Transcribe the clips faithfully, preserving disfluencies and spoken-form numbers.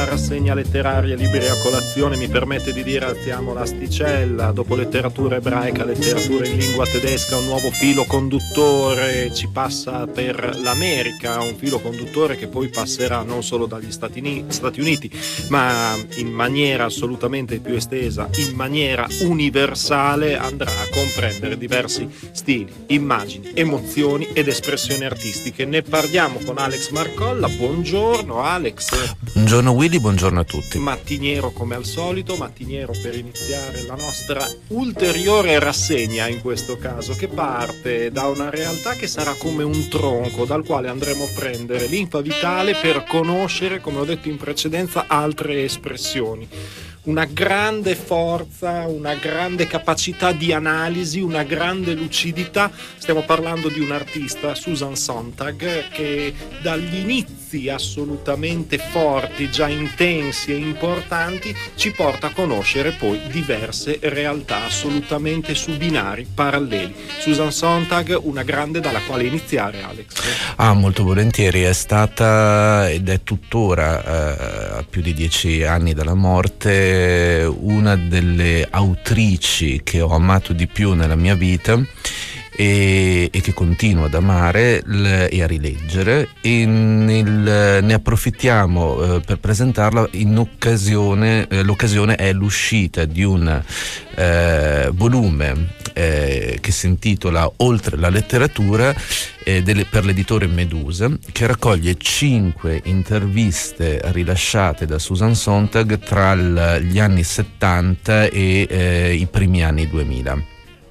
nostra rassegna letteraria Libri a colazione mi permette di dire alziamo l'asticella. Dopo letteratura ebraica, letteratura in lingua tedesca, un nuovo filo conduttore ci passa per l'America, un filo conduttore che poi passerà non solo dagli Stati Uniti, ma in maniera assolutamente più estesa, in maniera universale, andrà a comprendere diversi stili, immagini, emozioni ed espressioni artistiche. Ne parliamo con Alex Marcolla. Buongiorno Alex. Buongiorno Willy, buongiorno a tutti. Mattiniero come al solito, mattiniero per iniziare la nostra ulteriore rassegna, in questo caso, che parte da una realtà che sarà come un tronco dal quale andremo a prendere linfa vitale per conoscere, come ho detto in precedenza, altre espressioni. Una grande forza, una grande capacità di analisi, una grande lucidità. Stiamo parlando di un artista, Susan Sontag, che dagli inizi assolutamente forti, già intensi e importanti, ci porta a conoscere poi diverse realtà assolutamente su binari paralleli. Susan Sontag, una grande dalla quale iniziare, Alex. Ah, molto volentieri. È stata ed è tuttora, eh, a più di dieci anni dalla morte, una delle autrici che ho amato di più nella mia vita e, e che continuo ad amare l, e a rileggere, e nel, ne approfittiamo eh, per presentarla in occasione, eh, l'occasione è l'uscita di un eh, volume eh, che si intitola Oltre la letteratura, eh, delle, per l'editore Medusa, che raccoglie cinque interviste rilasciate da Susan Sontag tra l, gli anni settanta e eh, i primi anni duemila.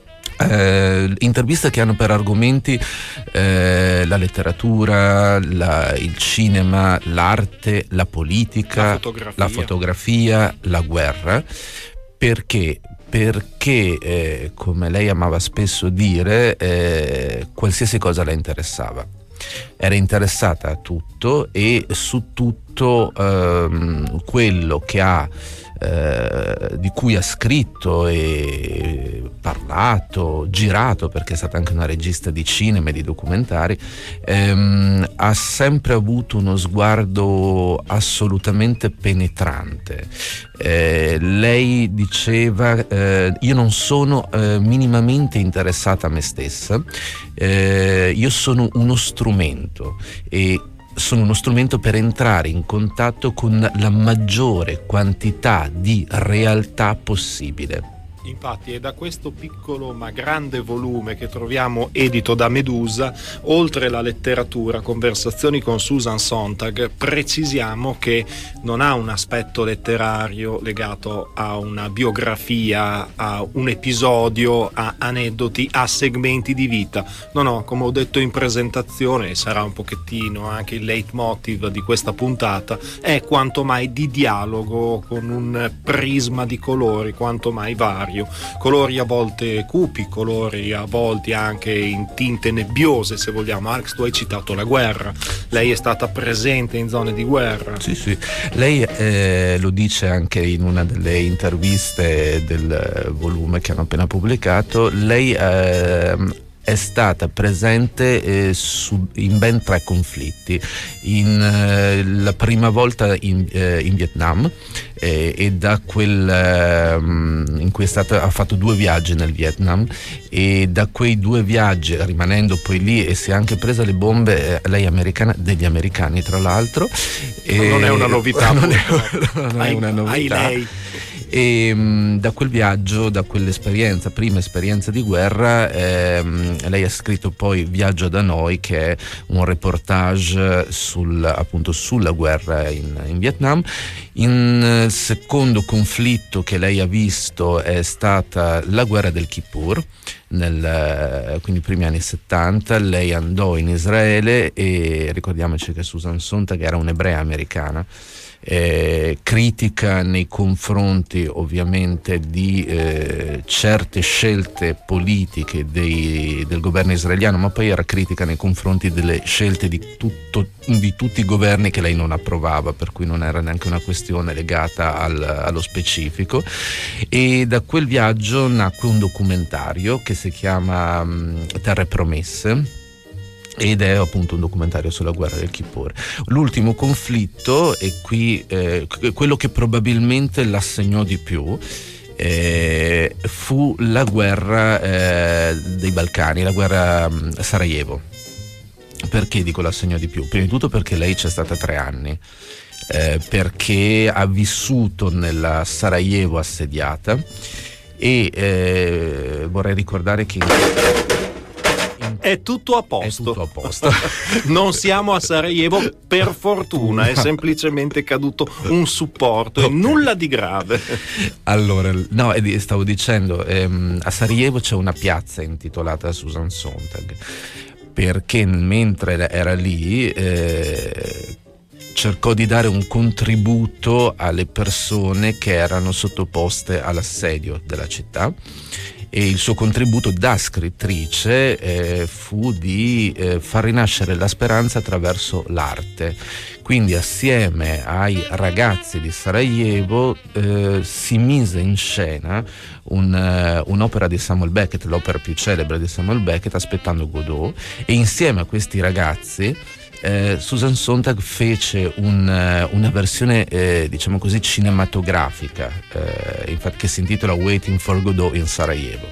Eh, interviste che hanno per argomenti eh, la letteratura, la, il cinema, l'arte, la politica, la fotografia, la, fotografia, la guerra. Perché? Perché, eh, come lei amava spesso dire, eh, qualsiasi cosa la interessava. Era interessata a tutto, e su tutto ehm, quello che ha Eh, di cui ha scritto e parlato, girato, perché è stata anche una regista di cinema e di documentari, ehm, ha sempre avuto uno sguardo assolutamente penetrante. Eh, lei diceva eh, io non sono eh, minimamente interessata a me stessa, eh, io sono uno strumento, e sono uno strumento per entrare in contatto con la maggiore quantità di realtà possibile. Infatti è da questo piccolo ma grande volume che troviamo edito da Medusa, Oltre la letteratura, conversazioni con Susan Sontag, precisiamo che non ha un aspetto letterario legato a una biografia, a un episodio, a aneddoti, a segmenti di vita. No, no, come ho detto in presentazione, e sarà un pochettino anche il leitmotiv di questa puntata, è quanto mai di dialogo con un prisma di colori quanto mai vario. Colori a volte cupi, colori a volte anche in tinte nebbiose, se vogliamo. Alex, tu hai citato la guerra, lei è stata presente in zone di guerra. Sì, sì, lei eh, lo dice anche in una delle interviste del volume che hanno appena pubblicato. Lei eh, è stata presente eh, su, in ben tre conflitti. In, eh, la prima volta in, eh, in Vietnam, eh, e da quel eh, in cui è stata, ha fatto due viaggi nel Vietnam, e da quei due viaggi, rimanendo poi lì, e si è anche presa le bombe, eh, lei americana, degli americani tra l'altro. E non è una novità. Non è, non è ai, una novità. Ai lei. E mh, da quel viaggio, da quell'esperienza, prima esperienza di guerra, ehm, lei ha scritto poi Viaggio da noi, che è un reportage sul, appunto sulla guerra in, in Vietnam. Il secondo conflitto che lei ha visto è stata la guerra del Kippur, nel, quindi i primi anni settanta. Lei andò in Israele, e ricordiamoci che Susan Sontag era un'ebrea americana, Eh, critica nei confronti ovviamente di eh, certe scelte politiche dei, del governo israeliano, ma poi era critica nei confronti delle scelte di, tutto, di tutti i governi che lei non approvava, per cui non era neanche una questione legata al, allo specifico. E da quel viaggio nacque un documentario che si chiama um, Terre Promesse, ed è appunto un documentario sulla guerra del Kippur. L'ultimo conflitto, e qui eh, quello che probabilmente l'assegnò di più, eh, fu la guerra eh, dei Balcani, la guerra um, Sarajevo. Perché dico l'assegnò di più? Prima di tutto perché lei c'è stata tre anni, eh, perché ha vissuto nella Sarajevo assediata, e eh, vorrei ricordare che è tutto a posto, è tutto a posto. Non siamo a Sarajevo, per fortuna, è semplicemente caduto un supporto, okay. E nulla di grave. Allora, no, stavo dicendo, ehm, a Sarajevo c'è una piazza intitolata Susan Sontag, perché mentre era lì eh, cercò di dare un contributo alle persone che erano sottoposte all'assedio della città, e il suo contributo da scrittrice eh, fu di eh, far rinascere la speranza attraverso l'arte. Quindi assieme ai ragazzi di Sarajevo eh, si mise in scena un, uh, un'opera di Samuel Beckett, l'opera più celebre di Samuel Beckett, Aspettando Godot, e insieme a questi ragazzi Eh, Susan Sontag fece un, uh, una versione eh, diciamo così cinematografica, eh, infatti, che si intitola Waiting for Godot in Sarajevo.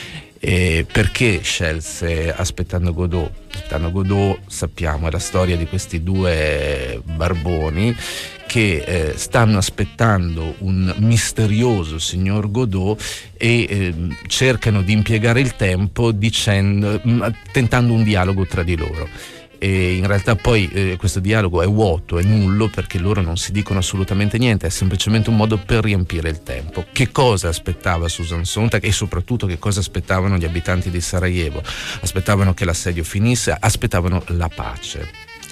Eh, perché scelse Aspettando Godot? Aspettando Godot, sappiamo, è la storia di questi due barboni che eh, stanno aspettando un misterioso signor Godot e eh, cercano di impiegare il tempo dicendo, tentando un dialogo tra di loro. E in realtà poi eh, questo dialogo è vuoto, è nullo, perché loro non si dicono assolutamente niente, è semplicemente un modo per riempire il tempo. Che cosa aspettava Susan Sontag, e soprattutto che cosa aspettavano gli abitanti di Sarajevo? Aspettavano che l'assedio finisse, aspettavano la pace.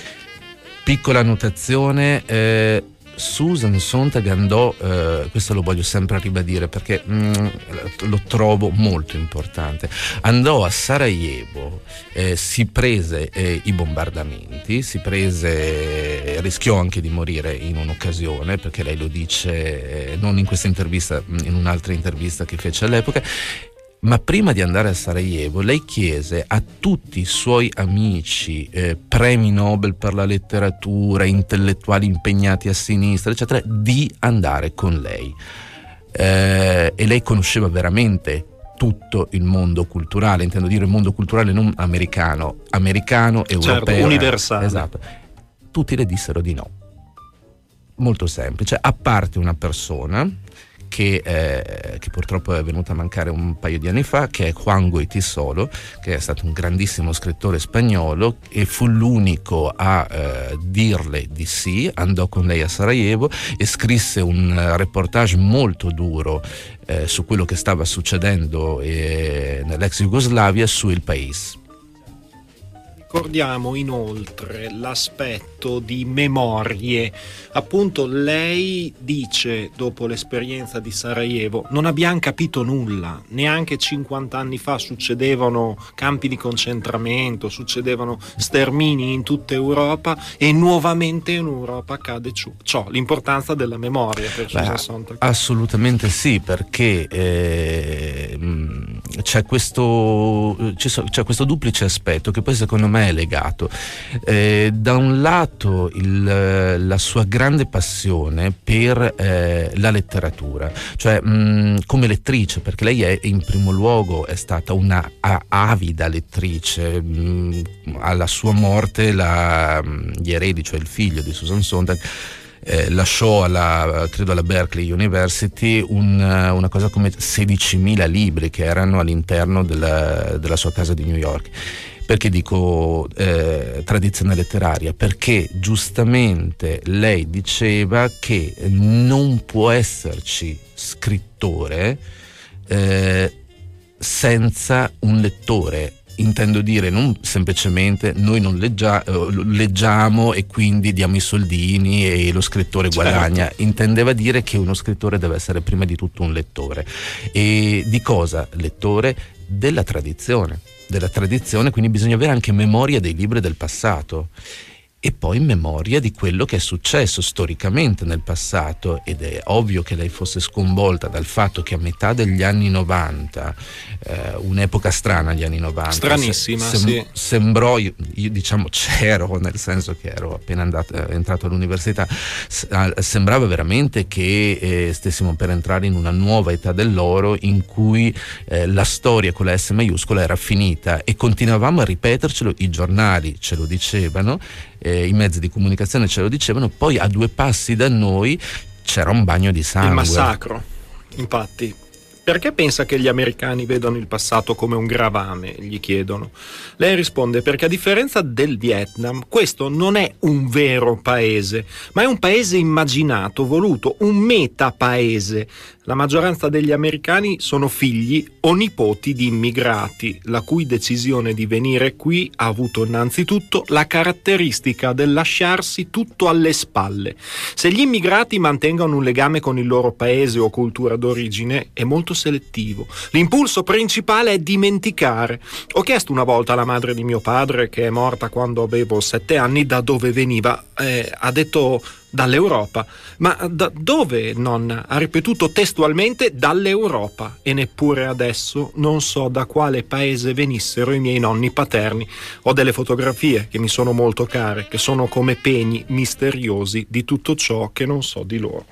Piccola annotazione, eh, Susan Sontag andò, eh, questo lo voglio sempre ribadire perché mm, lo trovo molto importante, andò a Sarajevo, eh, si prese eh, i bombardamenti, si prese, rischiò anche di morire in un'occasione, perché lei lo dice eh, non in questa intervista, in un'altra intervista che fece all'epoca. Ma prima di andare a Sarajevo lei chiese a tutti i suoi amici, eh, premi Nobel per la letteratura, intellettuali impegnati a sinistra, eccetera, di andare con lei. Eh, e lei conosceva veramente tutto il mondo culturale, intendo dire il mondo culturale non americano, americano, europeo. Certo, universale. Esatto. Tutti le dissero di no. Molto semplice, a parte una persona Che, eh, che purtroppo è venuta a mancare un paio di anni fa, che è Juan Goytisolo, che è stato un grandissimo scrittore spagnolo, e fu l'unico a eh, dirle di sì. Andò con lei a Sarajevo e scrisse un reportage molto duro eh, su quello che stava succedendo eh, nell'ex Jugoslavia, su Il País. Ricordiamo inoltre l'aspetto di memorie. Appunto, lei dice, dopo l'esperienza di Sarajevo, non abbiamo capito nulla, neanche cinquanta anni fa succedevano campi di concentramento, succedevano stermini in tutta Europa, e nuovamente in Europa accade ciò. L'importanza della memoria per Susan Sontag. Assolutamente sì, perché eh, c'è questo c'è questo duplice aspetto che poi secondo me è legato. Eh, da un lato il, la sua grande passione per eh, la letteratura, cioè mh, come lettrice, perché lei è in primo luogo è stata una a, avida lettrice. Mh, alla sua morte la, gli eredi, cioè il figlio di Susan Sontag, Eh, lasciò alla, credo alla Berkeley University un, una cosa come sedicimila libri che erano all'interno della, della sua casa di New York. Perché dico eh, tradizione letteraria? Perché giustamente lei diceva che non può esserci scrittore eh, senza un lettore. Intendo dire, non semplicemente noi non leggia, leggiamo e quindi diamo i soldini e lo scrittore guadagna. Certo. Intendeva dire che uno scrittore deve essere prima di tutto un lettore. E di cosa? Lettore della tradizione. Della tradizione, quindi bisogna avere anche memoria dei libri del passato. e poi memoria di quello che è successo storicamente nel passato, ed è ovvio che lei fosse sconvolta dal fatto che a metà degli anni novanta, eh, un'epoca strana gli anni novanta, stranissima, sem- sì. sembrò, io, io diciamo c'ero, nel senso che ero appena andato, entrato all'università, sembrava veramente che eh, stessimo per entrare in una nuova età dell'oro in cui eh, la storia con la S maiuscola era finita, e continuavamo a ripetercelo, i giornali ce lo dicevano, eh, i mezzi di comunicazione ce lo dicevano, poi a due passi da noi c'era un bagno di sangue. Il massacro, infatti. Perché pensa che gli americani vedono il passato come un gravame? Gli chiedono. Lei risponde: perché a differenza del Vietnam, questo non è un vero paese, ma è un paese immaginato, voluto, un metapaese. La maggioranza degli americani sono figli o nipoti di immigrati, la cui decisione di venire qui ha avuto innanzitutto la caratteristica del lasciarsi tutto alle spalle. Se gli immigrati mantengono un legame con il loro paese o cultura d'origine, è molto selettivo. L'impulso principale è dimenticare. Ho chiesto una volta alla madre di mio padre, che è morta quando avevo sette anni, da dove veniva. Eh, ha detto: dall'Europa. Ma da dove, nonna? Ha ripetuto testualmente: dall'Europa. E neppure adesso non so da quale paese venissero i miei nonni paterni. Ho delle fotografie che mi sono molto care, che sono come pegni misteriosi di tutto ciò che non so di loro.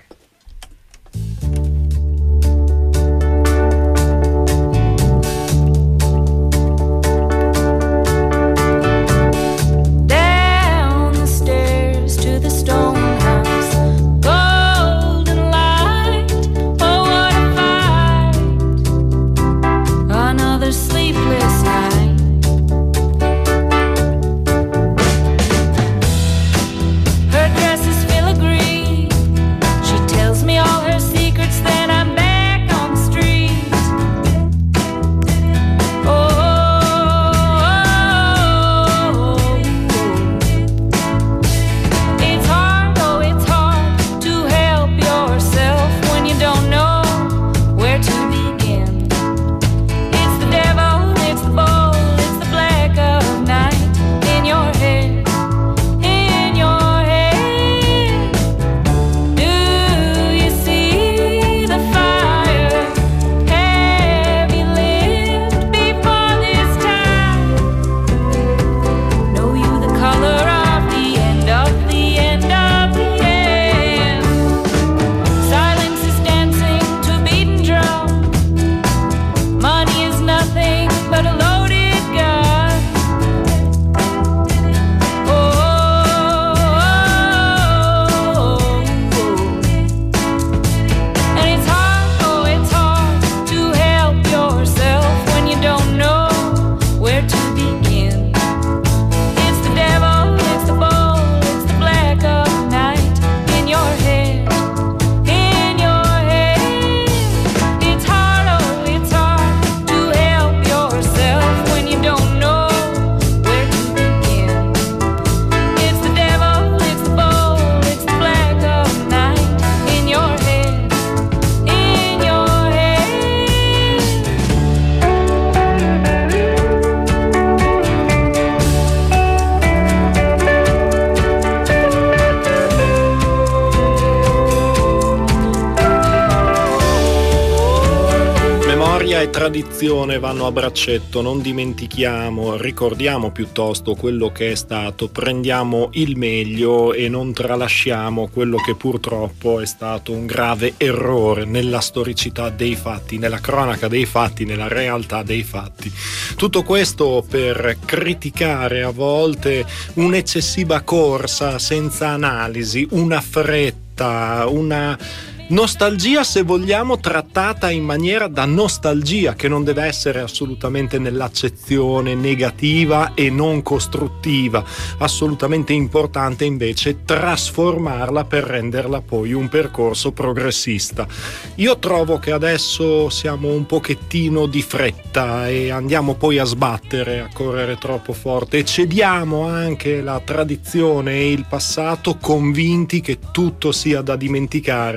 Tradizione vanno a braccetto, non dimentichiamo, ricordiamo piuttosto quello che è stato, prendiamo il meglio e non tralasciamo quello che purtroppo è stato un grave errore nella storicità dei fatti, nella cronaca dei fatti, nella realtà dei fatti. Tutto questo per criticare a volte un'eccessiva corsa senza analisi, una fretta, una nostalgia, se vogliamo, trattata in maniera da nostalgia, che non deve essere assolutamente nell'accezione negativa e non costruttiva. Assolutamente importante invece trasformarla per renderla poi un percorso progressista. Io trovo che adesso siamo un pochettino di fretta e andiamo poi a sbattere, a correre troppo forte, e cediamo anche la tradizione e il passato, convinti che tutto sia da dimenticare.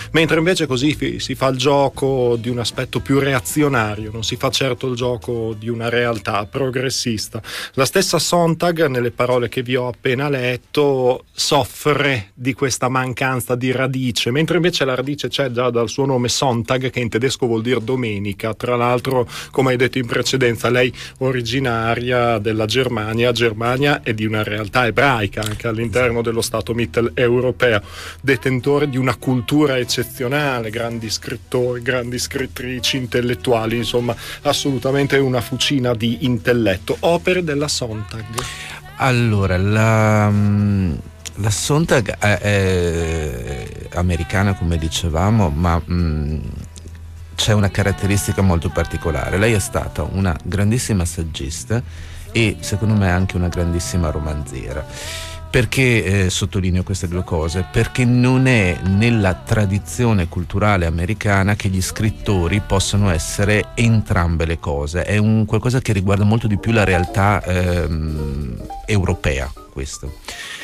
mentre invece così si fa il gioco di un aspetto più reazionario, non si fa certo il gioco di una realtà progressista. La stessa Sontag, nelle parole che vi ho appena letto, soffre di questa mancanza di radice, mentre invece la radice c'è già dal suo nome Sonntag, che in tedesco vuol dire domenica. Tra l'altro, come hai detto in precedenza, lei originaria della Germania, Germania è di una realtà ebraica anche all'interno dello Stato mitteleuropeo, detentore di una cultura eccezionale, grandi scrittori, grandi scrittrici, intellettuali, insomma assolutamente una fucina di intelletto. Opere della Sontag. Allora, la, la Sontag è, è americana, come dicevamo, ma mh, c'è una caratteristica molto particolare. Lei è stata una grandissima saggista e secondo me anche una grandissima romanziera. Perché eh, sottolineo queste due cose? Perché non è nella tradizione culturale americana che gli scrittori possano essere entrambe le cose, è un qualcosa che riguarda molto di più la realtà ehm, europea, questo.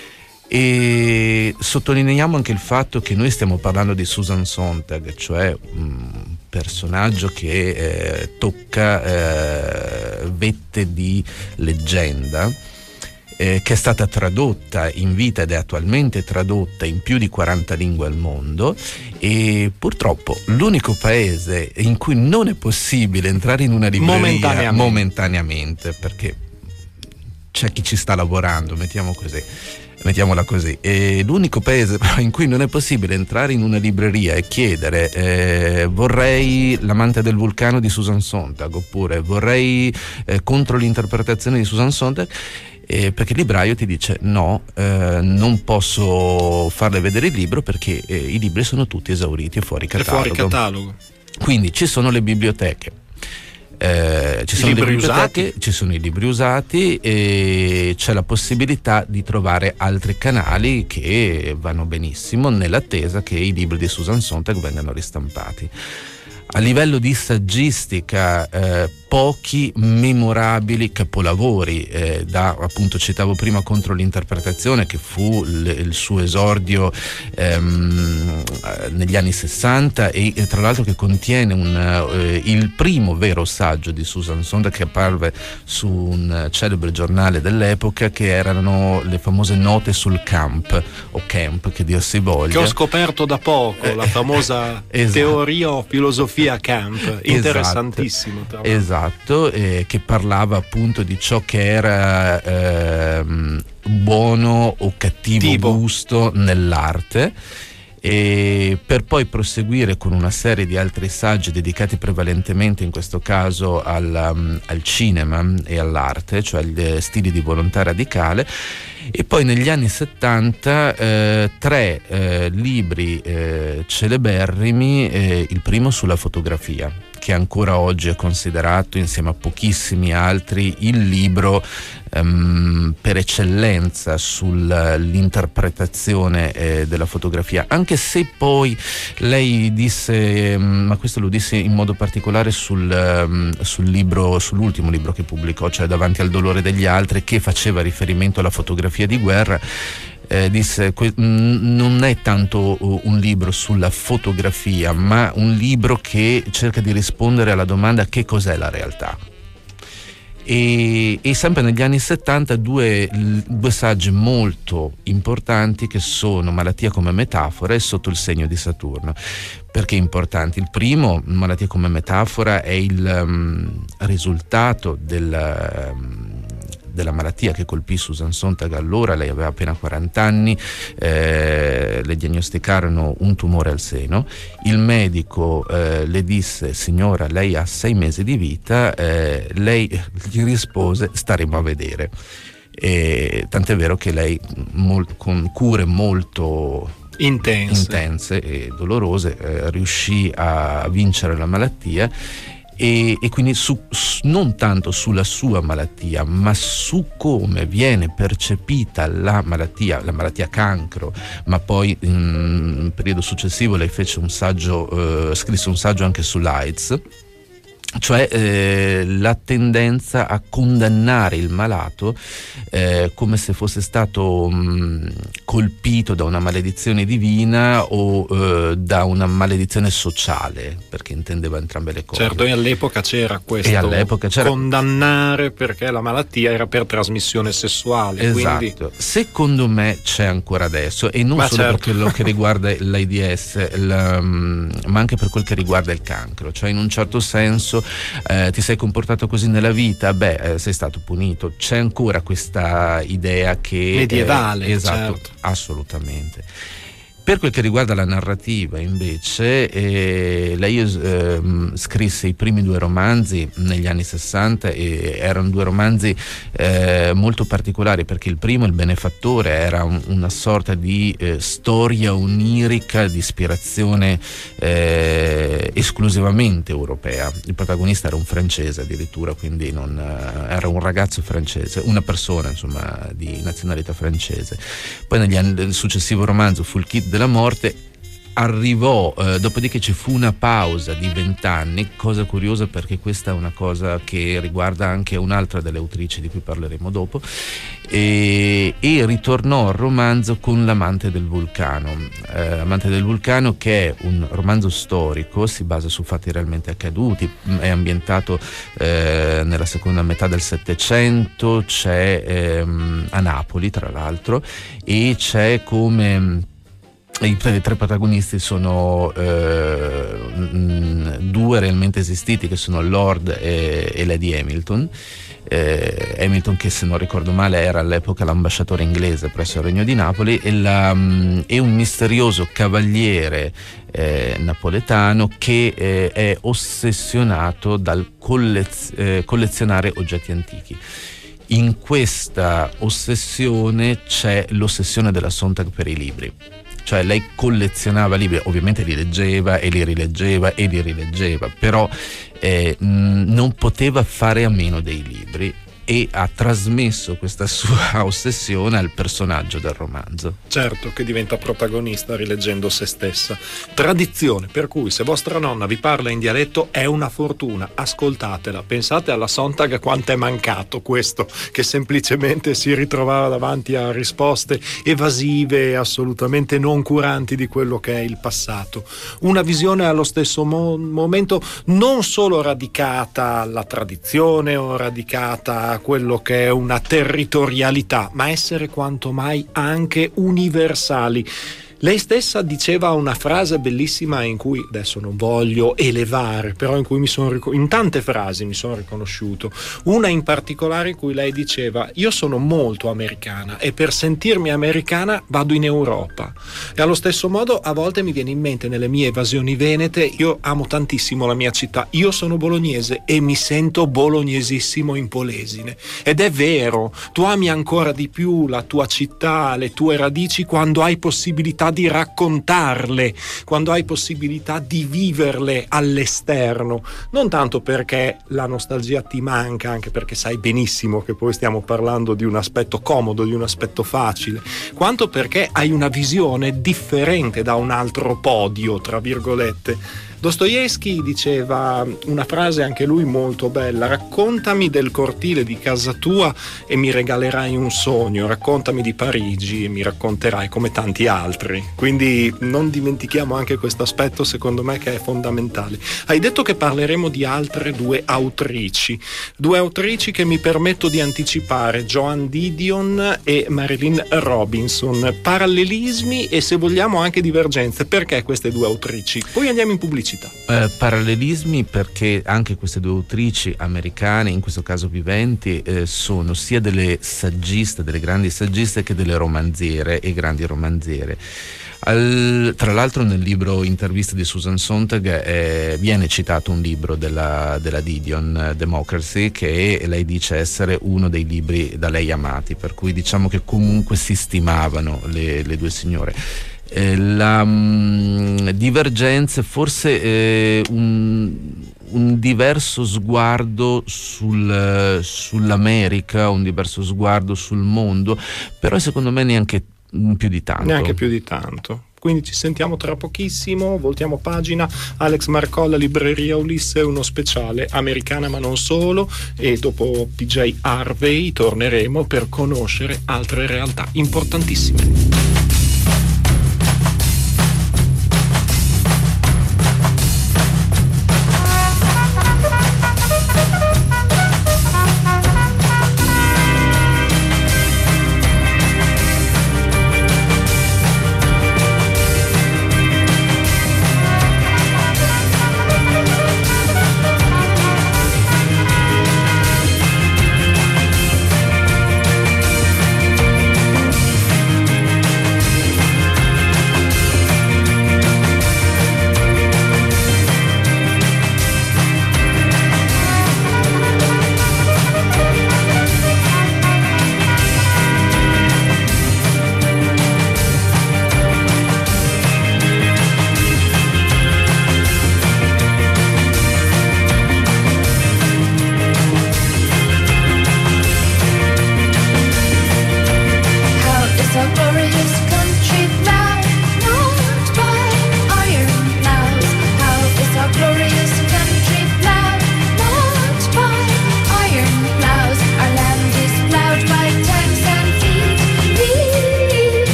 E sottolineiamo anche il fatto che noi stiamo parlando di Susan Sontag, cioè un personaggio che eh, tocca eh, vette di leggenda, Eh, che è stata tradotta in vita ed è attualmente tradotta in più di quaranta lingue al mondo, e purtroppo l'unico paese in cui non è possibile entrare in una libreria momentaneamente, momentaneamente perché c'è chi ci sta lavorando, mettiamo così, mettiamola così, e l'unico paese però in cui non è possibile entrare in una libreria e chiedere eh, vorrei L'amante del vulcano di Susan Sontag, oppure vorrei eh, contro l'interpretazione di Susan Sontag, Eh, perché il libraio ti dice no, eh, non posso farle vedere il libro perché eh, i libri sono tutti esauriti e fuori catalogo. È fuori catalogo. Quindi ci sono le biblioteche, eh, ci sono le biblioteche, usati. Ci sono i libri usati e c'è la possibilità di trovare altri canali che vanno benissimo nell'attesa che i libri di Susan Sontag vengano ristampati. A livello di saggistica, eh, pochi memorabili capolavori, eh, da appunto citavo prima Contro l'interpretazione, che fu l- il suo esordio ehm, negli anni sessanta e, e tra l'altro che contiene un, eh, il primo vero saggio di Susan Sontag, che apparve su un celebre giornale dell'epoca, che erano le famose note sul camp o camp, che dir si voglia, che ho scoperto da poco, eh, la famosa esatto. teoria o filosofia camp, interessantissimo. Esatto, esatto eh, che parlava appunto di ciò che era eh, buono o cattivo tipo. gusto nell'arte, e per poi proseguire con una serie di altri saggi dedicati prevalentemente in questo caso al, um, al cinema e all'arte, cioè gli stili di volontà radicale. E poi negli anni settanta eh, tre eh, libri eh, celeberrimi, eh, il primo sulla fotografia, che ancora oggi è considerato insieme a pochissimi altri il libro ehm, per eccellenza sull'interpretazione eh, della fotografia, anche se poi lei disse, ehm, ma questo lo disse in modo particolare sul, ehm, sul libro, sull'ultimo libro che pubblicò, cioè Davanti al dolore degli altri, che faceva riferimento alla fotografia di guerra. Eh, disse que- non è tanto un libro sulla fotografia, ma un libro che cerca di rispondere alla domanda: che cos'è la realtà? E, e sempre negli anni settanta due, due saggi molto importanti, che sono Malattia come metafora e Sotto il segno di Saturno. Perché importanti? Il primo, Malattia come metafora, è il um, risultato del um, della malattia che colpì Susan Sontag allora. Lei aveva appena quaranta anni, eh, le diagnosticarono un tumore al seno. Il medico eh, le disse: signora, lei ha sei mesi di vita. Eh, lei gli rispose: staremo a vedere. E tant'è vero che lei, mol- con cure molto intense, intense e dolorose, eh, riuscì a vincere la malattia. E, e quindi su, su, non tanto sulla sua malattia, ma su come viene percepita la malattia, la malattia cancro, ma poi in un periodo successivo lei fece un saggio, eh, scrisse un saggio anche sull'AIDS, cioè eh, la tendenza a condannare il malato eh, come se fosse stato mh, colpito da una maledizione divina o eh, da una maledizione sociale, perché intendeva entrambe le cose. Certo, e all'epoca c'era questo, e all'epoca c'era... condannare perché la malattia era per trasmissione sessuale. Esatto, quindi... secondo me c'è ancora adesso, e non ma solo certo. per quello che riguarda l'AIDS, la, ma anche per quel che riguarda il cancro, cioè in un certo senso Eh, ti sei comportato così nella vita, beh, eh, sei stato punito. C'è ancora questa idea che medievale, eh, esatto, certo. Assolutamente. Per quel che riguarda la narrativa, invece, eh, lei eh, scrisse i primi due romanzi negli anni sessanta e erano due romanzi eh, molto particolari, perché il primo, Il benefattore, era un, una sorta di eh, storia onirica di ispirazione eh, esclusivamente europea. Il protagonista era un francese addirittura, quindi non, eh, era un ragazzo francese, una persona insomma di nazionalità francese. Poi negli anni, nel successivo romanzo fu Il kit della morte, arrivò, eh, dopodiché ci fu una pausa di vent'anni, cosa curiosa perché questa è una cosa che riguarda anche un'altra delle autrici di cui parleremo dopo, e, e ritornò al romanzo con L'amante del vulcano. eh, Amante del vulcano, che è un romanzo storico, si basa su fatti realmente accaduti, è ambientato eh, nella seconda metà del Settecento, c'è ehm, a Napoli tra l'altro, e c'è come... I tre, i tre protagonisti sono eh, mh, due realmente esistiti, che sono Lord e, e Lady Hamilton. Eh, Hamilton, che se non ricordo male era all'epoca l'ambasciatore inglese presso il Regno di Napoli, e, la, mh, e un misterioso cavaliere eh, napoletano che eh, è ossessionato dal collez- eh, collezionare oggetti antichi. In questa ossessione c'è l'ossessione della Sontag per i libri. Cioè lei collezionava libri, ovviamente li leggeva e li rileggeva e li rileggeva, però eh, mh, non poteva fare a meno dei libri, e ha trasmesso questa sua ossessione al personaggio del romanzo. Certo, che diventa protagonista rileggendo se stessa. Tradizione, per cui se vostra nonna vi parla in dialetto è una fortuna, ascoltatela. Pensate alla Sontag quanto è mancato questo, che semplicemente si ritrovava davanti a risposte evasive, assolutamente non curanti di quello che è il passato. Una visione allo stesso mo- momento non solo radicata alla tradizione o radicata quello che è una territorialità, ma essere quanto mai anche universali. Lei stessa diceva una frase bellissima in cui, adesso non voglio elevare, però in cui mi sono in tante frasi mi sono riconosciuto. Una in particolare in cui lei diceva: io sono molto americana e per sentirmi americana vado in Europa. E allo stesso modo a volte mi viene in mente nelle mie evasioni venete, io amo tantissimo la mia città, io sono bolognese e mi sento bolognesissimo in Polesine. Ed è vero, tu ami ancora di più la tua città, le tue radici, quando hai possibilità di raccontarle, quando hai possibilità di viverle all'esterno, non tanto perché la nostalgia ti manca, anche perché sai benissimo che poi stiamo parlando di un aspetto comodo, di un aspetto facile, quanto perché hai una visione differente da un altro podio, tra virgolette. Dostoevskij diceva una frase anche lui molto bella: raccontami del cortile di casa tua e mi regalerai un sogno, raccontami di Parigi e mi racconterai come tanti altri. Quindi non dimentichiamo anche questo aspetto, secondo me, che è fondamentale. Hai detto che parleremo di altre due autrici, due autrici che mi permetto di anticipare, Joan Didion e Marilynne Robinson. Parallelismi e, se vogliamo, anche divergenze. Perché queste due autrici? Poi andiamo in pubblicità. Eh, parallelismi perché anche queste due autrici americane, in questo caso viventi, eh, sono sia delle saggiste, delle grandi saggiste, che delle romanziere e grandi romanziere. Al, tra l'altro nel libro Interviste di Susan Sontag eh, viene citato un libro della, della Didion, Democracy, che lei dice essere uno dei libri da lei amati, per cui diciamo che comunque si stimavano le, le due signore. Eh, la mh, divergenze, forse eh, un, un diverso sguardo sul, sull'America, un diverso sguardo sul mondo, però secondo me neanche più di tanto. Neanche più di tanto. Quindi ci sentiamo tra pochissimo, voltiamo pagina. Alex Marcolla, Libreria Ulisse, uno speciale americana ma non solo, e dopo P J Harvey torneremo per conoscere altre realtà importantissime.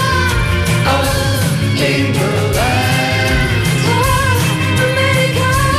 England, oh, America.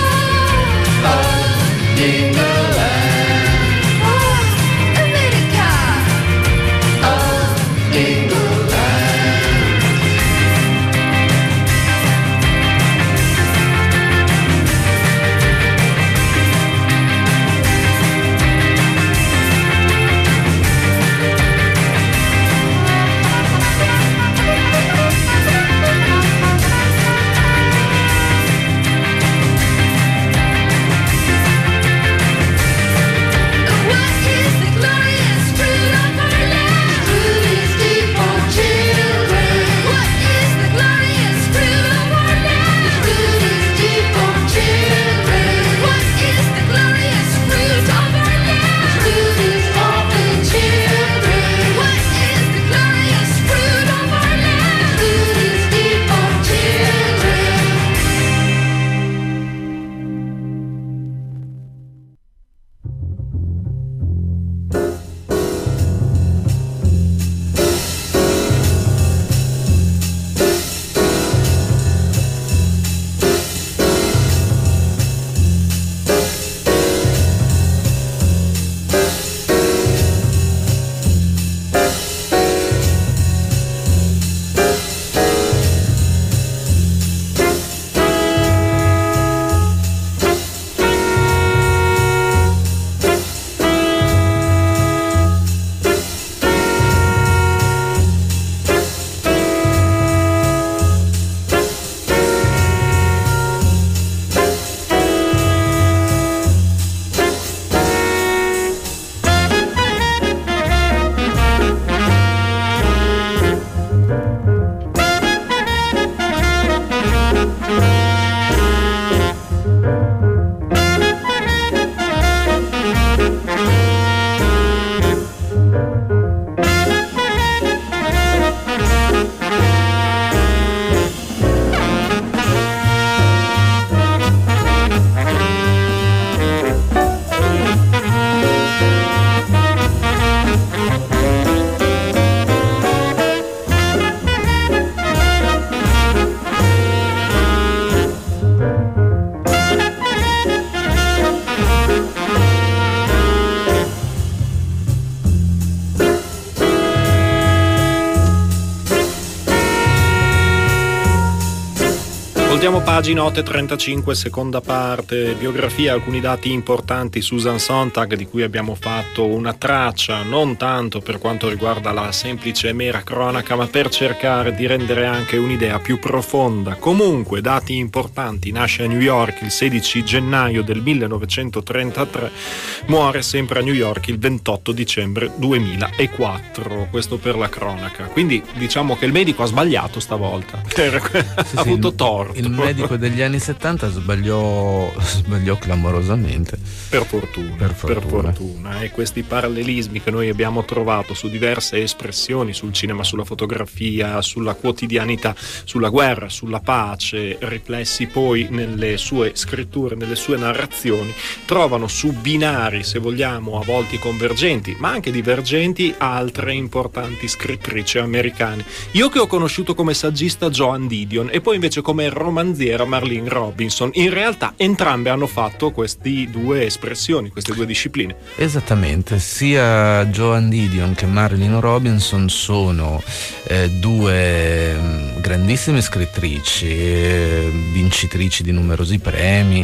Voltiamo pagina, otto e trentacinque, seconda parte, biografia, alcuni dati importanti. Susan Sontag, di cui abbiamo fatto una traccia, non tanto per quanto riguarda la semplice e mera cronaca, ma per cercare di rendere anche un'idea più profonda. Comunque, dati importanti: nasce a New York il sedici gennaio del millenovecentotrentatré, muore sempre a New York il ventotto dicembre duemilaquattro. Questo per la cronaca. Quindi diciamo che il medico ha sbagliato stavolta, sì, ha sì, avuto il, torto. Il medico degli anni settanta sbagliò, sbagliò clamorosamente. Per fortuna, per fortuna, per fortuna. E questi parallelismi che noi abbiamo trovato su diverse espressioni, sul cinema, sulla fotografia, sulla quotidianità, sulla guerra, sulla pace, riflessi poi nelle sue scritture, nelle sue narrazioni, trovano su binari, se vogliamo, a volte convergenti, ma anche divergenti, altre importanti scrittrici americane. Io che ho conosciuto come saggista Joan Didion e poi invece come romanziera Marlene Robinson. In realtà entrambe hanno fatto queste due espressioni, queste due discipline. Esattamente, sia Joan Didion che Marlene Robinson sono eh, due mh, grandissime scrittrici, eh, vincitrici di numerosi premi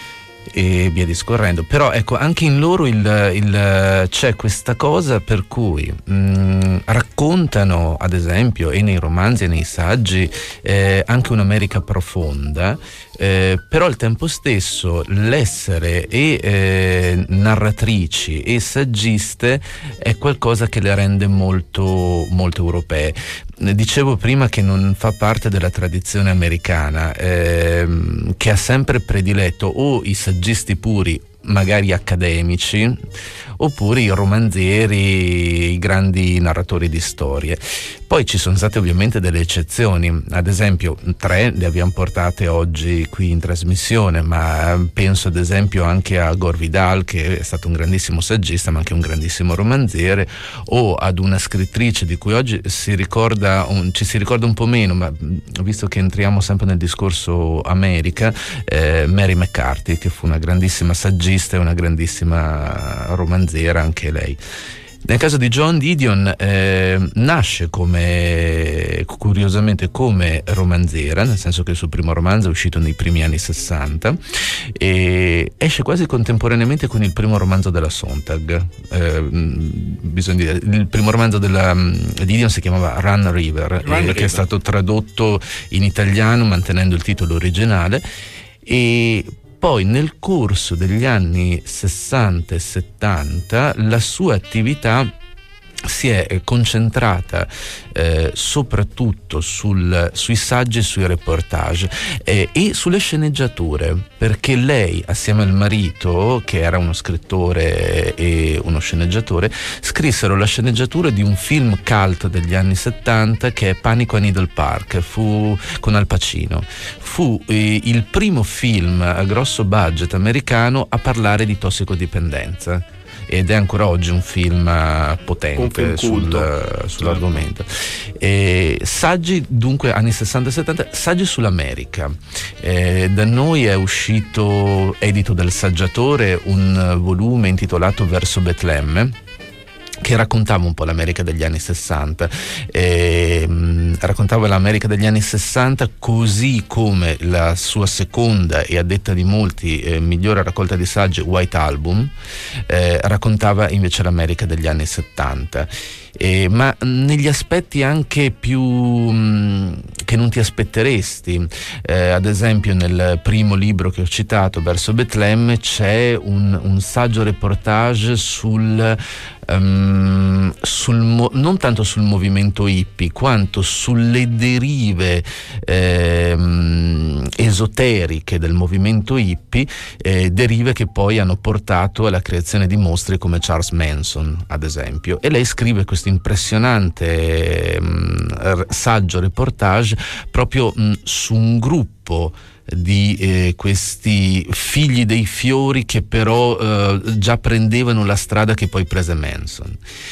e via discorrendo. Però ecco, anche in loro il, il, c'è questa cosa per cui mh, raccontano, ad esempio, e nei romanzi e nei saggi, eh, anche un'America profonda, eh, però al tempo stesso l'essere e eh, narratrici e saggiste è qualcosa che le rende molto, molto europee. Dicevo prima che non fa parte della tradizione americana, ehm, che ha sempre prediletto o i saggisti puri, magari accademici, oppure i romanzieri, i grandi narratori di storie. Poi ci sono state ovviamente delle eccezioni, ad esempio tre le abbiamo portate oggi qui in trasmissione, ma penso ad esempio anche a Gore Vidal, che è stato un grandissimo saggista ma anche un grandissimo romanziere, o ad una scrittrice di cui oggi si ricorda un, ci si ricorda un po' meno, ma visto che entriamo sempre nel discorso America, eh, Mary McCarthy, che fu una grandissima saggista e una grandissima romanziera anche lei. Nel caso di Joan Didion eh, nasce come, curiosamente, come romanziera, nel senso che il suo primo romanzo è uscito nei primi anni sessanta e esce quasi contemporaneamente con il primo romanzo della Sontag. Eh, bisogna dire, il primo romanzo della Didion si chiamava Run River, Run eh, River. che è stato tradotto in italiano mantenendo il titolo originale. E poi nel corso degli anni sessanta e settanta la sua attività si è concentrata eh, soprattutto sul, sui saggi e sui reportage eh, e sulle sceneggiature, perché lei, assieme al marito, che era uno scrittore e uno sceneggiatore, scrissero la sceneggiatura di un film cult degli anni settanta che è Panico a Needle Park, fu con Al Pacino. Fu eh, il primo film a grosso budget americano a parlare di tossicodipendenza, ed è ancora oggi un film potente, un film sul, sull'argomento. E saggi, dunque, anni sessanta e settanta, saggi sull'America. Eh, da noi è uscito, edito dal Saggiatore, un volume intitolato Verso Betlemme, che raccontava un po' l'America degli anni sessanta, eh, raccontava l'America degli anni sessanta così come la sua seconda e, a detta di molti, eh, migliore raccolta di saggi, White Album, eh, raccontava invece l'America degli anni settanta. Eh, ma negli aspetti anche più mh, che non ti aspetteresti. Eh, ad esempio nel primo libro che ho citato, Verso Betlemme, c'è un, un saggio reportage sul Um, sul mo- non tanto sul movimento hippie quanto sulle derive ehm, esoteriche del movimento hippie, eh, derive che poi hanno portato alla creazione di mostri come Charles Manson, ad esempio. E lei scrive questo impressionante ehm, saggio reportage proprio mh, su un gruppo di eh, questi figli dei fiori che però eh, già prendevano la strada che poi prese Manson.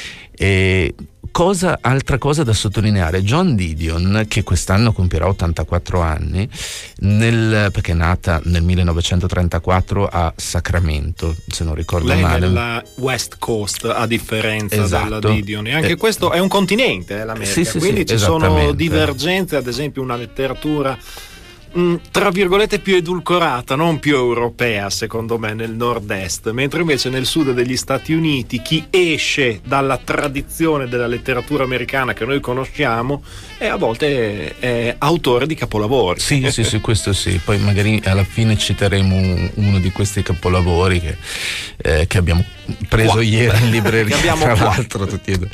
E cosa, altra cosa da sottolineare, Joan Didion, che quest'anno compierà ottantaquattro anni, nel, perché è nata nel millenovecentotrentaquattro a Sacramento, se non ricordo Lei male. nella West Coast, a differenza Esatto. della Didion, e anche eh, questo è un continente, eh, l'America, sì, sì, quindi sì, ci sono esattamente. divergenze, ad esempio una letteratura mh, tra virgolette più edulcorata, non più europea secondo me nel nord-est, mentre invece nel sud degli Stati Uniti chi esce dalla tradizione della letteratura americana che noi conosciamo e a volte è, è autore di capolavori. Sì, sì, sì, questo sì. Poi magari alla fine citeremo un, uno di questi capolavori che, eh, che abbiamo preso qua. ieri in libreria, tra qua. l'altro tutti e due.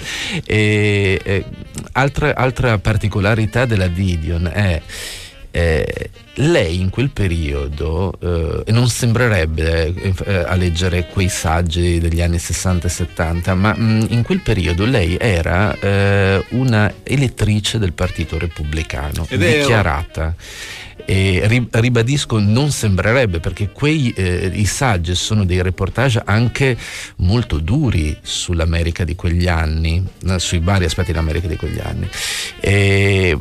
E, e, altra, altra particolarità della Didion è Eh, lei in quel periodo eh, non sembrerebbe eh, a leggere quei saggi degli anni sessanta e settanta, ma mh, in quel periodo lei era eh, una elettrice del Partito Repubblicano, Ed dichiarata. E ribadisco, non sembrerebbe, perché quei eh, i saggi sono dei reportage anche molto duri sull'America di quegli anni, sui vari aspetti dell'America di quegli anni. E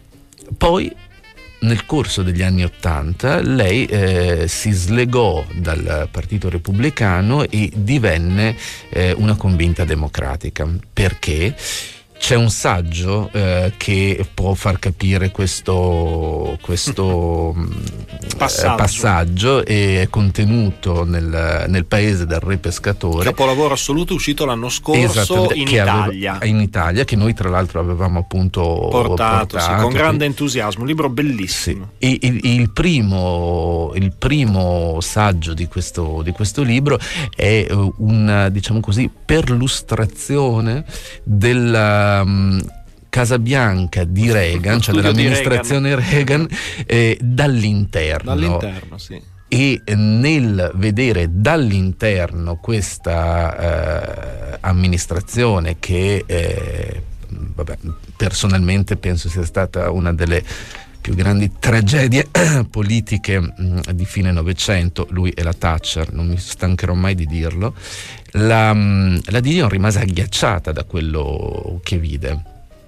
poi nel corso degli anni Ottanta lei eh, si slegò dal Partito Repubblicano e divenne eh, una convinta democratica. Perché? C'è un saggio eh, che può far capire questo, questo passaggio. Eh, passaggio e è contenuto nel, nel Paese del Re Pescatore, capolavoro assoluto uscito l'anno scorso in Italia aveva, in Italia che noi tra l'altro avevamo appunto portato, portato sì, con grande entusiasmo, un libro bellissimo. Sì. E il, il, primo, il primo saggio di questo, di questo libro è una, diciamo così, perlustrazione della Um, Casa Bianca di Reagan, cioè dell'amministrazione Reagan, Reagan eh, dall'interno. Dall'interno, sì. E nel vedere dall'interno questa eh, amministrazione che eh, vabbè, personalmente penso sia stata una delle più grandi tragedie politiche mh, di fine Novecento, lui e la Thatcher, non mi stancherò mai di dirlo. La, la Didion rimase agghiacciata da quello che vide,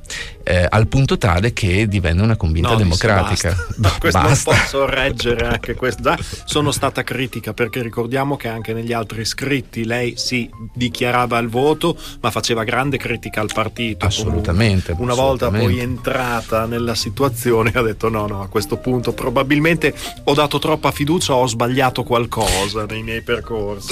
eh, al punto tale che divenne una convinta no, democratica. No, questo basta. Non posso reggere anche questo. Già sono stata critica, perché ricordiamo che anche negli altri scritti lei si dichiarava il voto, ma faceva grande critica al partito. Assolutamente. Una assolutamente. volta poi entrata nella situazione ha detto no, no, a questo punto probabilmente ho dato troppa fiducia, ho sbagliato qualcosa nei miei percorsi.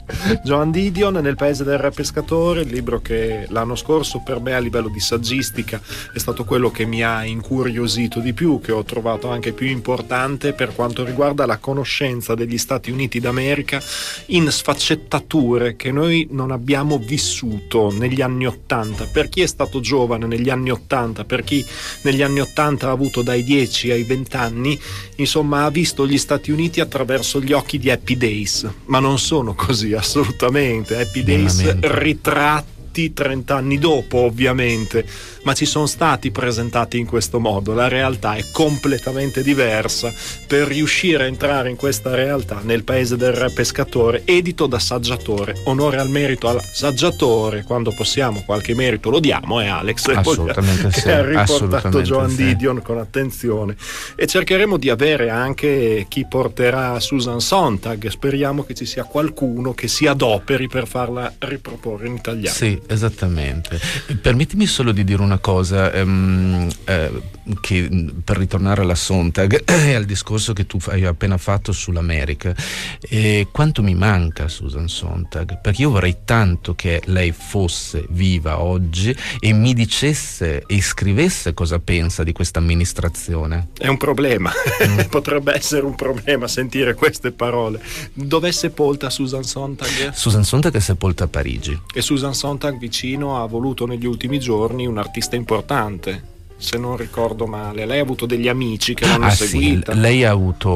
Joan Didion nel Paese del Re Pescatore, il libro che l'anno scorso per me a livello di saggistica è stato quello che mi ha incuriosito di più, che ho trovato anche più importante per quanto riguarda la conoscenza degli Stati Uniti d'America in sfaccettature che noi non abbiamo vissuto negli anni Ottanta. Per chi è stato giovane negli anni Ottanta, per chi negli anni Ottanta ha avuto dai dieci ai venti anni, insomma ha visto gli Stati Uniti attraverso gli occhi di Happy Days, ma non sono così assolutamente. Happy Days ritratti trenta anni dopo, ovviamente, ma ci sono stati presentati in questo modo. La realtà è completamente diversa. Per riuscire a entrare in questa realtà, nel Paese del Re Pescatore, edito da Saggiatore, onore al merito al Saggiatore, quando possiamo qualche merito lo diamo, eh Alex, assolutamente che sì, ha riportato assolutamente Joan sì. Didion con attenzione, e cercheremo di avere anche chi porterà Susan Sontag. Speriamo che ci sia qualcuno che si adoperi per farla riproporre in italiano. Sì, esattamente. Permettimi solo di dire una cosa, ehm, eh, che per ritornare alla Sontag e al discorso che tu hai appena fatto sull'America, eh, quanto mi manca Susan Sontag, perché io vorrei tanto che lei fosse viva oggi e mi dicesse e scrivesse cosa pensa di questa amministrazione. È un problema, mm. potrebbe essere un problema sentire queste parole. Dov'è sepolta Susan Sontag? Susan Sontag è sepolta a Parigi. E Susan Sontag vicino ha voluto negli ultimi giorni un artista importante, se non ricordo male. Lei ha avuto degli amici che l'hanno ah, seguita. Sì, lei ha avuto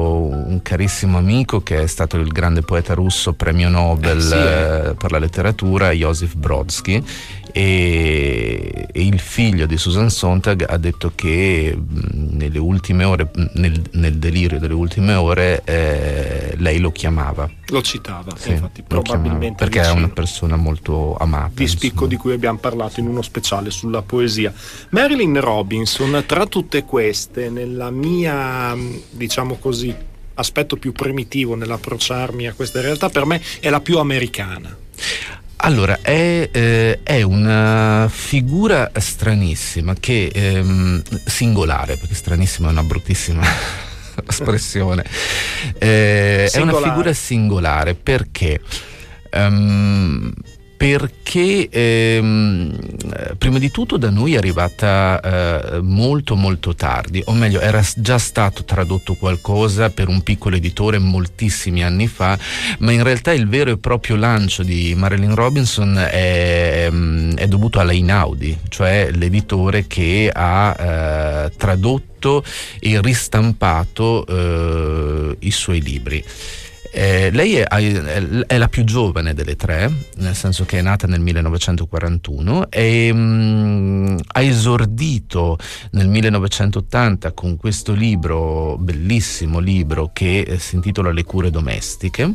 un carissimo amico che è stato il grande poeta russo, premio Nobel eh, sì, eh. per la letteratura, Joseph Brodsky, e, e il figlio di Susan Sontag ha detto che nelle ultime ore, nel, nel delirio delle ultime ore, eh, lei lo chiamava. Lo citava, sì, infatti, probabilmente perché vicino. È una persona molto amata. Di spicco, di cui abbiamo parlato in uno speciale sulla poesia. Marilynne Robinson, tra tutte queste, nella mia, diciamo così, aspetto più primitivo nell'approcciarmi a queste realtà, per me è la più americana. Allora, è, eh, è una figura stranissima, che ehm, singolare, perché stranissima è una bruttissima espressione. Eh, è una figura singolare perché um, perché ehm, prima di tutto da noi è arrivata eh, molto molto tardi, o meglio era già stato tradotto qualcosa per un piccolo editore moltissimi anni fa, ma in realtà il vero e proprio lancio di Marilynne Robinson è, è dovuto alla Einaudi, cioè l'editore che ha eh, tradotto e ristampato eh, i suoi libri. Eh, lei è, è la più giovane delle tre, nel senso che è nata nel millenovecentoquarantuno e mh, ha esordito nel millenovecentottanta con questo libro, bellissimo libro, che eh, si intitola Le cure domestiche,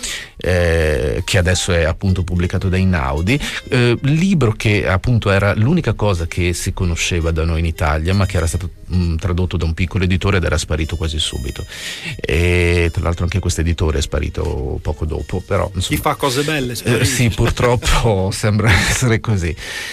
eh, che adesso è appunto pubblicato da Einaudi, eh, libro che appunto era l'unica cosa che si conosceva da noi in Italia, ma che era stato mh, tradotto da un piccolo editore ed era sparito quasi subito, e tra l'altro anche questo editore è sparito poco dopo, però insomma, chi fa cose belle eh, sì, purtroppo sembra essere così.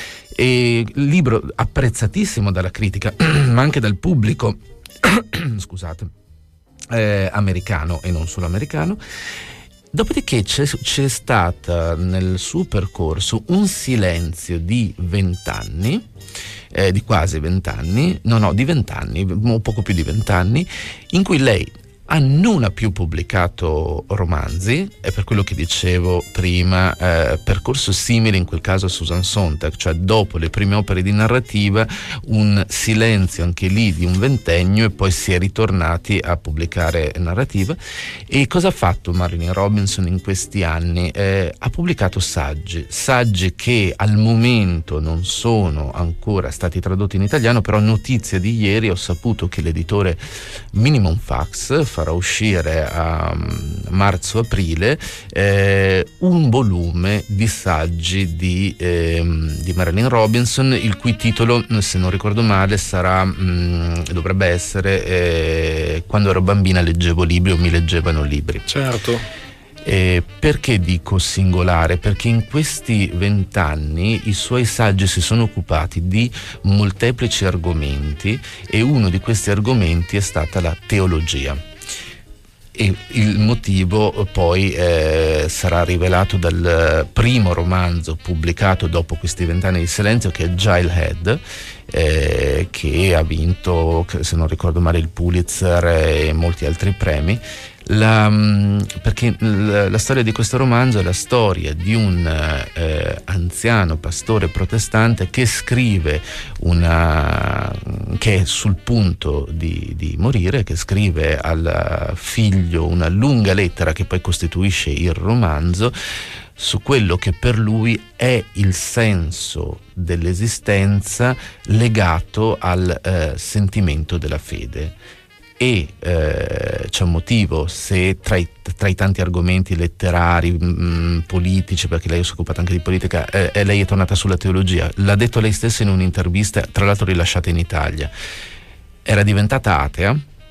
E libro apprezzatissimo dalla critica ma anche dal pubblico scusate eh, americano e non solo americano. Dopodiché c'è, c'è stata nel suo percorso un silenzio di vent'anni, eh, di quasi vent'anni, no no di vent'anni, un poco più di vent'anni, in cui lei ha non ha più pubblicato romanzi, è per quello che dicevo prima, eh, percorso simile in quel caso a Susan Sontag, cioè dopo le prime opere di narrativa un silenzio anche lì di un ventennio e poi si è ritornati a pubblicare narrativa. E cosa ha fatto Marilynne Robinson in questi anni? Eh, ha pubblicato saggi, saggi che al momento non sono ancora stati tradotti in italiano, però notizia di ieri ho saputo che l'editore Minimum Fax farà uscire a marzo-aprile eh, un volume di saggi di, eh, di Marilynne Robinson, il cui titolo, se non ricordo male, sarà mh, dovrebbe essere eh, Quando ero bambina leggevo libri o mi leggevano libri. Certo. Eh, perché dico singolare? Perché in questi vent'anni i suoi saggi si sono occupati di molteplici argomenti e uno di questi argomenti è stata la teologia. E il motivo poi eh, sarà rivelato dal primo romanzo pubblicato dopo questi vent'anni di silenzio, che è Gilead, eh, che ha vinto, se non ricordo male, il Pulitzer e molti altri premi. La, perché la, la storia di questo romanzo è la storia di un eh, anziano pastore protestante che scrive una che è sul punto di, di morire, che scrive al figlio una lunga lettera che poi costituisce il romanzo su quello che per lui è il senso dell'esistenza legato al eh, sentimento della fede. E eh, c'è un motivo se tra i, tra i tanti argomenti letterari, mh, politici, perché lei si è occupata anche di politica, eh, lei è tornata sulla teologia. L'ha detto lei stessa in un'intervista, tra l'altro rilasciata in Italia. Era diventata atea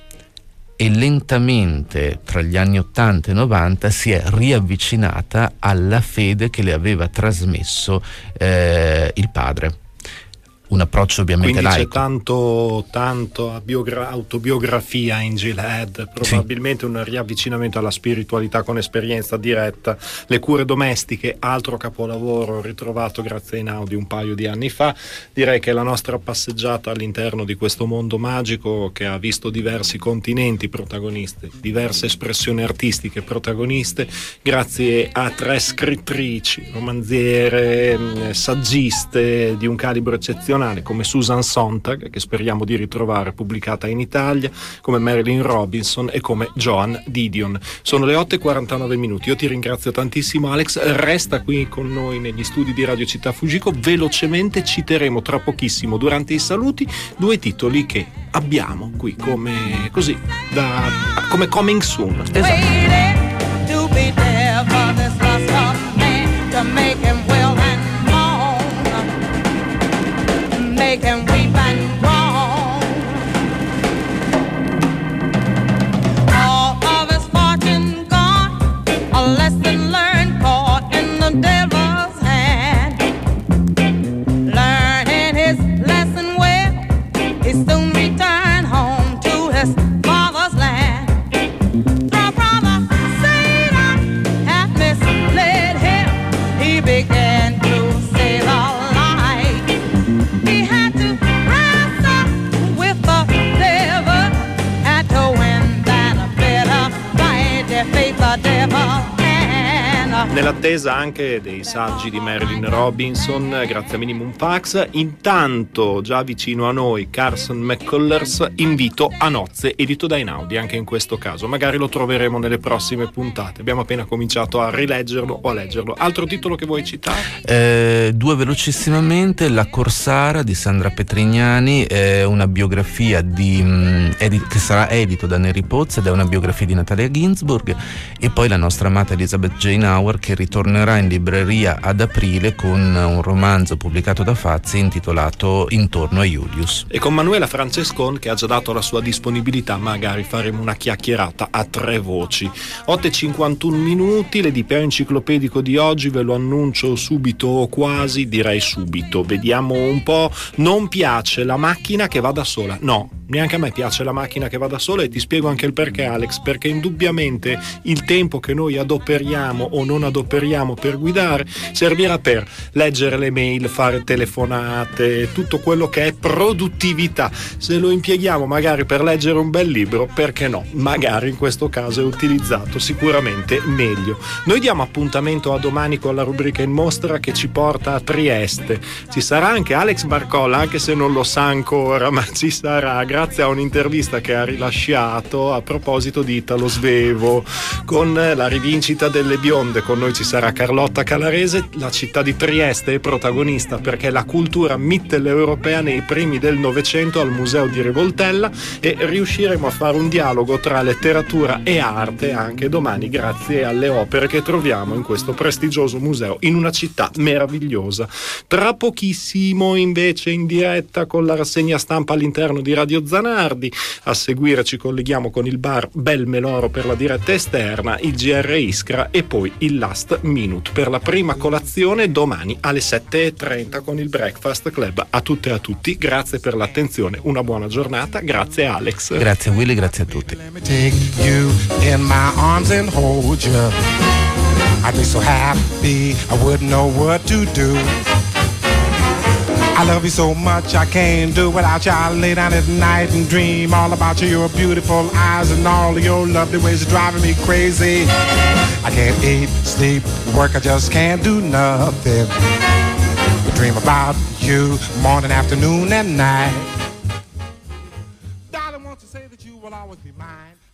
e lentamente tra gli anni ottanta e novanta si è riavvicinata alla fede che le aveva trasmesso eh, il padre. Un approccio ovviamente quindi laico. C'è tanto, tanto biogra- autobiografia in Gilead, probabilmente sì. Un riavvicinamento alla spiritualità con esperienza diretta. Le cure domestiche, altro capolavoro ritrovato grazie a Einaudi un paio di anni fa. Direi che la nostra passeggiata all'interno di questo mondo magico, che ha visto diversi continenti protagonisti, diverse espressioni artistiche protagoniste, grazie a tre scrittrici, romanziere, saggiste di un calibro eccezionale come Susan Sontag, che speriamo di ritrovare pubblicata in Italia, come Marilynne Robinson e come Joan Didion. Sono le otto e quarantanove minuti. Io ti ringrazio tantissimo, Alex. Resta qui con noi negli studi di Radio Città Fujiko. Velocemente citeremo tra pochissimo, durante i saluti, due titoli che abbiamo qui come così da come coming soon. Esatto. Make him weep and groan. All of his fortune gone, a lesson learned caught in the devil's hand. Learning his lesson well, he soon returned home to his father's land. Nell'attesa anche dei saggi di Marilyn Robinson, grazie a Minimum Fax. Intanto, già vicino a noi, Carson McCullers, Invito a nozze, edito da Einaudi, anche in questo caso. Magari lo troveremo nelle prossime puntate. Abbiamo appena cominciato a rileggerlo o a leggerlo. Altro titolo che vuoi citare? Eh, due velocissimamente. La Corsara di Sandra Petrignani è una biografia di, mh, edi- che sarà edito da Neri Pozzi ed è una biografia di Natalia Ginzburg. E poi la nostra amata Elizabeth Jane Auer, che ritornerà in libreria ad aprile con un romanzo pubblicato da Fazzi intitolato Intorno a Julius. E con Manuela Francescon, che ha già dato la sua disponibilità, magari faremo una chiacchierata a tre voci. otto e cinquantuno minuti, l'edipeo enciclopedico di oggi ve lo annuncio subito o quasi, direi subito. Vediamo un po'. Non piace la macchina che va da sola. No, neanche a me piace la macchina che va da sola, e ti spiego anche il perché, Alex, perché indubbiamente il tempo che noi adoperiamo o non adoperiamo per guidare servirà per leggere le mail, fare telefonate, tutto quello che è produttività. Se lo impieghiamo magari per leggere un bel libro, perché no? Magari in questo caso è utilizzato sicuramente meglio. Noi diamo appuntamento a domani con la rubrica In Mostra, che ci porta a Trieste. Ci sarà anche Alex Barcolla, anche se non lo sa ancora, ma ci sarà, grazie a un'intervista che ha rilasciato a proposito di Italo Svevo, con la rivincita delle bionde. Con noi ci sarà Carlotta Calarese. La città di Trieste è protagonista perché la cultura mitteleuropea nei primi del Novecento al Museo di Rivoltella, e riusciremo a fare un dialogo tra letteratura e arte anche domani, grazie alle opere che troviamo in questo prestigioso museo in una città meravigliosa. Tra pochissimo invece in diretta con la rassegna stampa all'interno di Radio Zanardi. A seguire ci colleghiamo con il bar Bel Meloro per la diretta esterna, il G R Iskra e poi il Last Minute per la prima colazione domani alle sette e trenta con il Breakfast Club. A tutte e a tutti, grazie per l'attenzione, una buona giornata, grazie Alex. Grazie Willy, grazie a tutti. Let me take you in my arms and hold you. I'd be so happy I wouldn't know what to do. I love you so much I can't do without you. I lay down at night and dream all about you. Your beautiful eyes and all of your lovely ways are driving me crazy. I can't eat, sleep, work, I just can't do nothing. I dream about you morning, afternoon, and night. Darling, won't you say that you will always be mine?